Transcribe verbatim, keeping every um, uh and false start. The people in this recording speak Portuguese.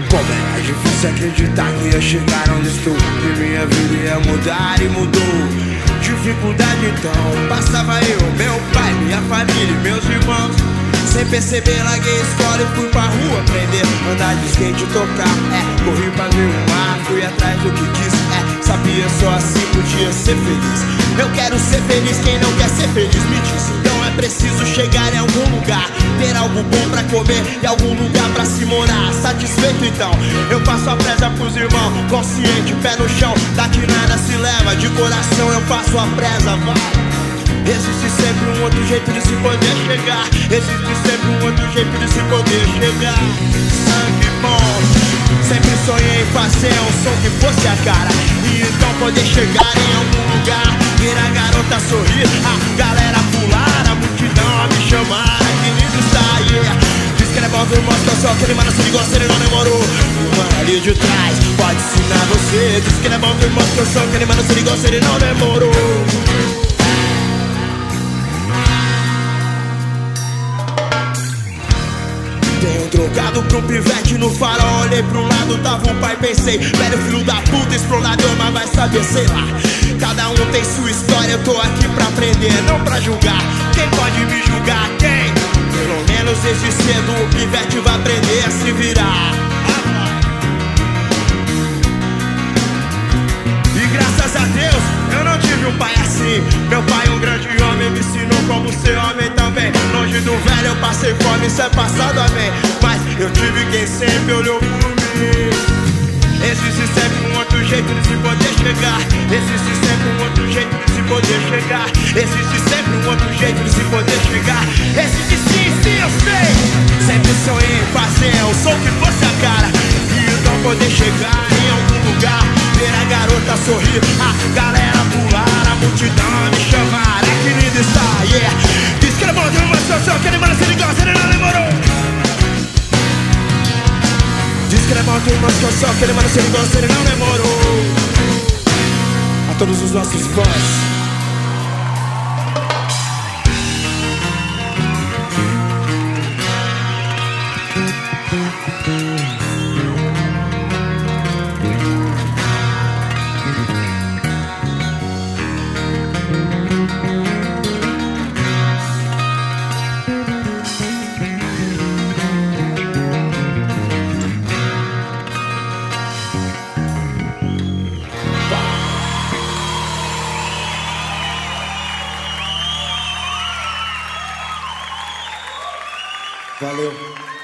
Como é difícil acreditar que ia chegar onde estou, que minha vida ia mudar e mudou. Dificuldade então, passava eu, meu pai, minha família e meus irmãos. Sem perceber, larguei a escola e fui pra rua aprender andar de skate e tocar. É, corri pra ver o mar, fui atrás do que quis. É, sabia só assim podia ser feliz. Eu quero ser feliz, quem não quer ser feliz me disse. Então é preciso chegar em algum lugar, ter algo bom pra comer e algum lugar pra se morar. Satisfeito então, eu faço a preza pros irmãos, consciente, pé no chão, daqui nada se leva. De coração eu faço a preza, vai. Existe sempre um outro jeito de se poder chegar. Existe sempre um outro jeito de se poder chegar. Sangue bom, sempre sonhei em fazer um som que fosse a cara, e então poder chegar em algum lugar, ver a garota sorrir, a galera pular, a multidão a me chamar. Que lindo está, yeah. Diz que ele é bom, viu, mostra só aquele mano se ligou, se ele não demorou. O mano ali de trás pode ensinar você. Diz que ele é bom, viu, mostra só aquele mano se ligou, se ele não demorou. Trocado pra um pivete no farol, olhei pro lado, tava um pai, pensei, velho filho da puta, explorador, mas vai saber, sei lá. Cada um tem sua história, eu tô aqui pra aprender, não pra julgar. Quem pode me julgar? Quem? Pelo menos desde cedo o pivete vai aprender a se virar. E graças a Deus, eu não tive um pai assim. Meu pai, um grande homem, me ensinou como ser homem também. Longe do velho eu passei fome, isso é passado, amém. Mas eu tive quem sempre olhou por mim. Existe sempre um outro jeito de se poder chegar. Existe sempre um outro jeito de se poder chegar. Existe sempre um outro jeito de se poder chegar. Existe sim, sim, eu sei. Sempre sonhei em fazer um som que fosse a cara, e então poder chegar em algum lugar, ver a garota sorrir, a galera pular, a multidão a me chamar. É que lindo está, yeah. Diz que ele é bom, tem uma situação, aquele mano se ligou, se ele não demorou. Diz que ele é bom, tem uma situação, aquele mano se ligou, se ele não demorou. A todos os nossos fãs, valeu.